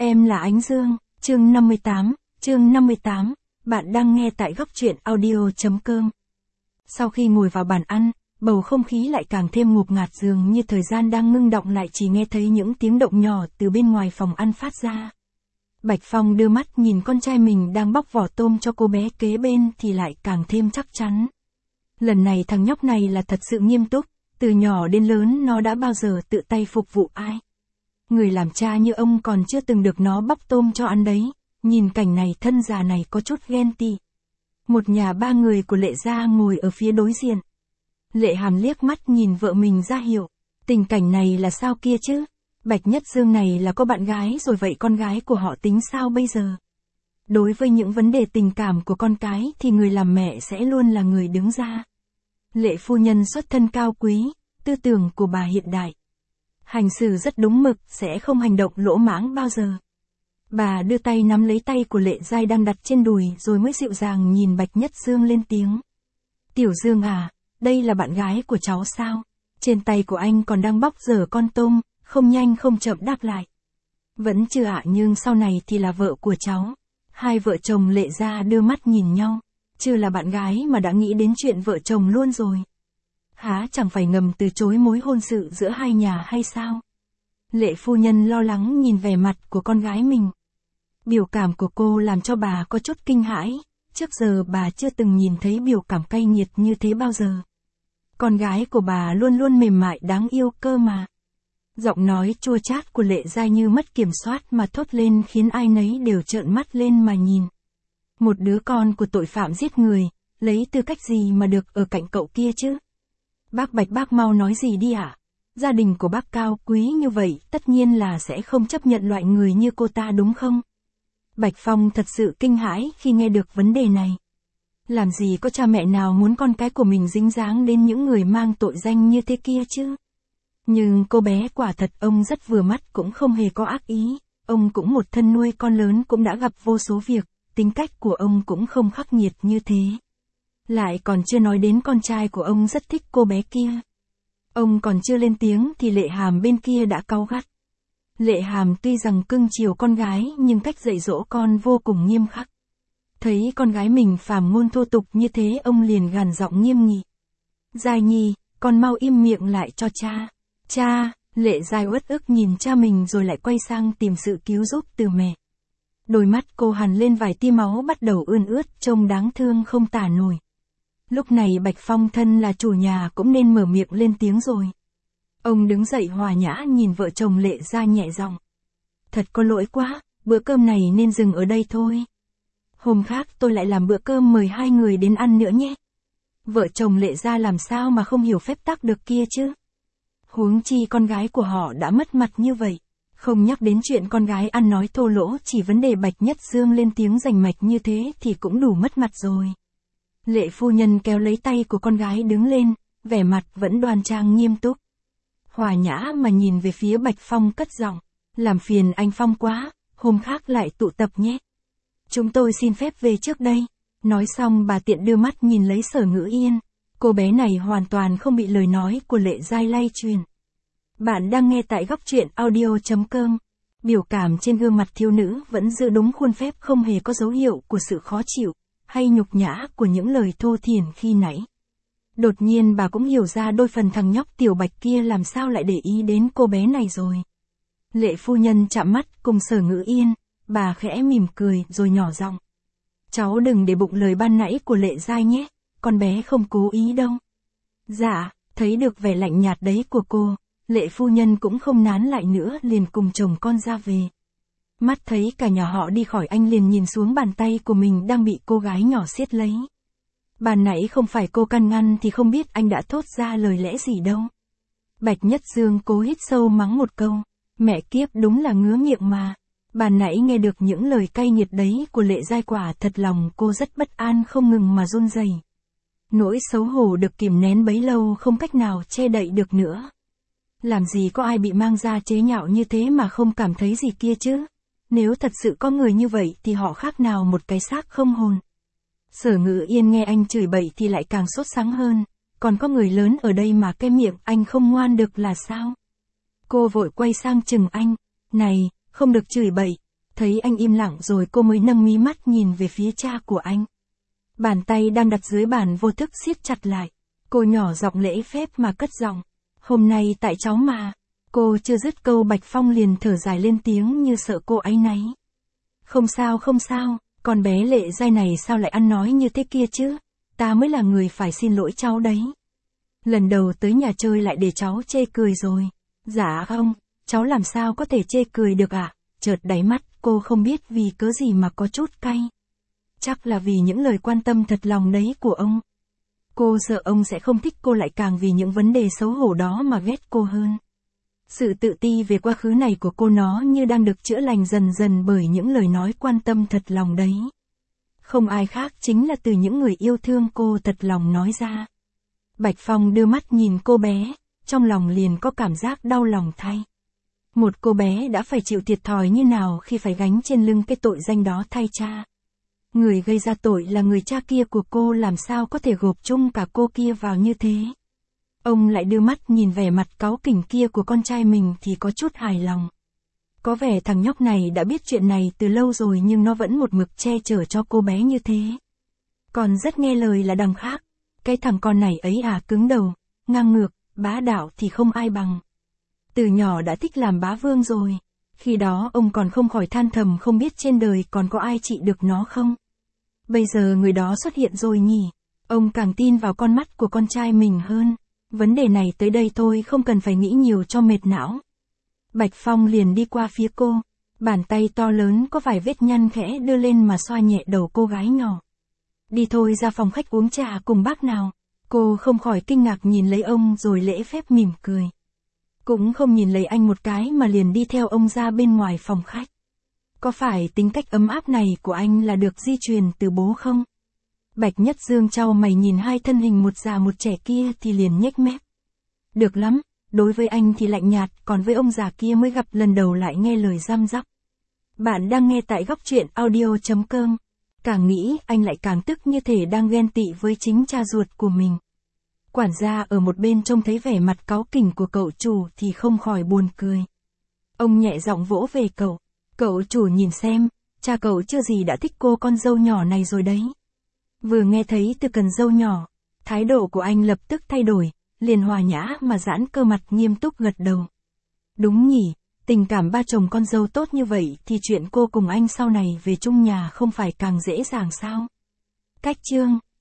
Em là Ánh Dương, chương 58, bạn đang nghe tại góc truyện audio.com. Sau khi ngồi vào bàn ăn, bầu không khí lại càng thêm ngột ngạt, dường như thời gian đang ngưng động lại, chỉ nghe thấy những tiếng động nhỏ từ bên ngoài phòng ăn phát ra. Bạch Phong đưa mắt nhìn con trai mình đang bóc vỏ tôm cho cô bé kế bên thì lại càng thêm chắc chắn. Lần này thằng nhóc này là thật sự nghiêm túc, từ nhỏ đến lớn nó đã bao giờ tự tay phục vụ ai. Người làm cha như ông còn chưa từng được nó bóc tôm cho ăn đấy. Nhìn cảnh này thân già này có chút ghen tị. Một nhà ba người của Lệ gia ngồi ở phía đối diện. Lệ Hàm liếc mắt nhìn vợ mình ra hiểu. Tình cảnh này là sao kia chứ? Bạch Nhất Dương này là có bạn gái rồi, vậy con gái của họ tính sao bây giờ? Đối với những vấn đề tình cảm của con cái thì người làm mẹ sẽ luôn là người đứng ra. Lệ phu nhân xuất thân cao quý, tư tưởng của bà hiện đại. Hành xử rất đúng mực, sẽ không hành động lỗ mãng bao giờ. Bà đưa tay nắm lấy tay của Lệ Giai đang đặt trên đùi rồi mới dịu dàng nhìn Bạch Nhất Dương lên tiếng. Tiểu Dương à, đây là bạn gái của cháu sao? Trên tay của anh còn đang bóc dở con tôm, không nhanh không chậm đáp lại. Vẫn chưa ạ, nhưng sau này thì là vợ của cháu. Hai vợ chồng Lệ gia đưa mắt nhìn nhau. Chưa là bạn gái mà đã nghĩ đến chuyện vợ chồng luôn rồi. Há chẳng phải ngầm từ chối mối hôn sự giữa hai nhà hay sao? Lệ phu nhân lo lắng nhìn vẻ mặt của con gái mình. Biểu cảm của cô làm cho bà có chút kinh hãi, trước giờ bà chưa từng nhìn thấy biểu cảm cay nghiệt như thế bao giờ. Con gái của bà luôn luôn mềm mại đáng yêu cơ mà. Giọng nói chua chát của Lệ Giai như mất kiểm soát mà thốt lên khiến ai nấy đều trợn mắt lên mà nhìn. Một đứa con của tội phạm giết người, lấy tư cách gì mà được ở cạnh cậu kia chứ? Bác Bạch, bác mau nói gì đi ạ? Gia đình của bác cao quý như vậy, tất nhiên là sẽ không chấp nhận loại người như cô ta đúng không? Bạch Phong thật sự kinh hãi khi nghe được vấn đề này. Làm gì có cha mẹ nào muốn con cái của mình dính dáng đến những người mang tội danh như thế kia chứ? Nhưng cô bé quả thật ông rất vừa mắt, cũng không hề có ác ý. Ông cũng một thân nuôi con lớn, cũng đã gặp vô số việc, tính cách của ông cũng không khắc nghiệt như thế. Lại còn chưa nói đến con trai của ông rất thích cô bé kia. Ông còn chưa lên tiếng thì Lệ Hàm bên kia đã cáu gắt. Lệ Hàm tuy rằng cưng chiều con gái nhưng cách dạy dỗ con vô cùng nghiêm khắc. Thấy con gái mình phàm ngôn thô tục như thế, ông liền gằn giọng nghiêm nghị. Giai Nhi, con mau im miệng lại cho cha. Cha, Lệ Giai uất ức nhìn cha mình rồi lại quay sang tìm sự cứu giúp từ mẹ. Đôi mắt cô hằn lên vài tia máu bắt đầu ươn ướt, trông đáng thương không tả nổi. Lúc này Bạch Phong thân là chủ nhà cũng nên mở miệng lên tiếng rồi. Ông đứng dậy hòa nhã nhìn vợ chồng Lệ Gia nhẹ giọng. Thật có lỗi quá, bữa cơm này nên dừng ở đây thôi. Hôm khác tôi lại làm bữa cơm mời hai người đến ăn nữa nhé. Vợ chồng Lệ Gia làm sao mà không hiểu phép tắc được kia chứ? Huống chi con gái của họ đã mất mặt như vậy. Không nhắc đến chuyện con gái ăn nói thô lỗ, chỉ vấn đề Bạch Nhất Dương lên tiếng rành mạch như thế thì cũng đủ mất mặt rồi. Lệ phu nhân kéo lấy tay của con gái đứng lên, vẻ mặt vẫn đoan trang nghiêm túc. Hòa nhã mà nhìn về phía Bạch Phong cất giọng. Làm phiền anh Phong quá, hôm khác lại tụ tập nhé. Chúng tôi xin phép về trước đây. Nói xong bà tiện đưa mắt nhìn lấy Sở Ngữ Yên. Cô bé này hoàn toàn không bị lời nói của Lệ Giai lay truyền. Bạn đang nghe tại góc truyện audio.com. Biểu cảm trên gương mặt thiếu nữ vẫn giữ đúng khuôn phép, không hề có dấu hiệu của sự khó chịu hay nhục nhã của những lời thô thiển khi nãy. Đột nhiên bà cũng hiểu ra đôi phần thằng nhóc Tiểu Bạch kia làm sao lại để ý đến cô bé này rồi. Lệ phu nhân chạm mắt cùng Sở Ngữ Yên, bà khẽ mỉm cười rồi nhỏ giọng. Cháu đừng để bụng lời ban nãy của Lệ Giai nhé, con bé không cố ý đâu. Dạ, thấy được vẻ lạnh nhạt đấy của cô, Lệ phu nhân cũng không nán lại nữa, liền cùng chồng con ra về. Mắt thấy cả nhà họ đi khỏi, anh liền nhìn xuống bàn tay của mình đang bị cô gái nhỏ siết lấy. Ban nãy không phải cô can ngăn thì không biết anh đã thốt ra lời lẽ gì đâu. Bạch Nhất Dương cố hít sâu mắng một câu. Mẹ kiếp, đúng là ngứa miệng mà. Ban nãy nghe được những lời cay nghiệt đấy của Lệ Giai, quả thật lòng cô rất bất an không ngừng mà run rẩy. Nỗi xấu hổ được kìm nén bấy lâu không cách nào che đậy được nữa. Làm gì có ai bị mang ra chế nhạo như thế mà không cảm thấy gì kia chứ? Nếu thật sự có người như vậy thì họ khác nào một cái xác không hồn. Sở Ngữ Yên nghe anh chửi bậy thì lại càng sốt sắng hơn. Còn có người lớn ở đây mà cái miệng anh không ngoan được là sao? Cô vội quay sang chừng anh. Này, không được chửi bậy, Thấy anh im lặng rồi cô mới nâng mí mắt nhìn về phía cha của anh. Bàn tay đang đặt dưới bàn vô thức siết chặt lại. Cô nhỏ giọng lễ phép mà cất giọng. Hôm nay tại cháu mà. Cô chưa dứt câu Bạch Phong liền thở dài lên tiếng như sợ cô áy náy. Không sao không sao, con bé Lệ Giai này sao lại ăn nói như thế kia chứ? Ta mới là người phải xin lỗi cháu đấy. Lần đầu tới nhà chơi lại để cháu chê cười rồi. Dạ không, cháu làm sao có thể chê cười được ạ? Chợt đáy mắt cô không biết vì cớ gì mà có chút cay. Chắc là vì những lời quan tâm thật lòng đấy của ông. Cô sợ ông sẽ không thích cô lại càng vì những vấn đề xấu hổ đó mà ghét cô hơn. Sự tự ti về quá khứ này của cô nó như đang được chữa lành dần dần bởi những lời nói quan tâm thật lòng đấy. Không ai khác chính là từ những người yêu thương cô thật lòng nói ra. Bạch Phong đưa mắt nhìn cô bé, trong lòng liền có cảm giác đau lòng thay. Một cô bé đã phải chịu thiệt thòi như nào khi phải gánh trên lưng cái tội danh đó thay cha. Người gây ra tội là người cha kia của cô, làm sao có thể gộp chung cả cô kia vào như thế. Ông lại đưa mắt nhìn vẻ mặt cáu kỉnh kia của con trai mình thì có chút hài lòng. Có vẻ thằng nhóc này đã biết chuyện này từ lâu rồi nhưng nó vẫn một mực che chở cho cô bé như thế. Còn rất nghe lời là đằng khác. Cái thằng con này ấy cứng đầu, ngang ngược, bá đạo thì không ai bằng. Từ nhỏ đã thích làm bá vương rồi. Khi đó ông còn không khỏi than thầm không biết trên đời còn có ai trị được nó không. Bây giờ người đó xuất hiện rồi nhỉ. Ông càng tin vào con mắt của con trai mình hơn. Vấn đề này tới đây thôi, không cần phải nghĩ nhiều cho mệt não. Bạch Phong liền đi qua phía cô. Bàn tay to lớn có vài vết nhăn khẽ đưa lên mà xoa nhẹ đầu cô gái nhỏ. Đi thôi, ra phòng khách uống trà cùng bác nào. Cô không khỏi kinh ngạc nhìn lấy ông rồi lễ phép mỉm cười. Cũng không nhìn lấy anh một cái mà liền đi theo ông ra bên ngoài phòng khách. Có phải tính cách ấm áp này của anh là được di truyền từ bố không? Bạch Nhất Dương chau mày nhìn hai thân hình một già một trẻ kia thì liền nhếch mép. Được lắm, đối với anh thì lạnh nhạt, còn với ông già kia mới gặp lần đầu lại nghe lời răm rắp. Bạn đang nghe tại góc truyện audio.com. Càng nghĩ anh lại càng tức như thể đang ghen tị với chính cha ruột của mình. Quản gia ở một bên trông thấy vẻ mặt cáu kỉnh của cậu chủ thì không khỏi buồn cười. Ông nhẹ giọng vỗ về cậu. Cậu chủ nhìn xem, cha cậu chưa gì đã thích cô con dâu nhỏ này rồi đấy. Vừa nghe thấy từ cần dâu nhỏ, thái độ của anh lập tức thay đổi, liền hòa nhã mà giãn cơ mặt nghiêm túc gật đầu. Đúng nhỉ, tình cảm ba chồng con dâu tốt như vậy thì chuyện cô cùng anh sau này về chung nhà không phải càng dễ dàng sao? Cách chương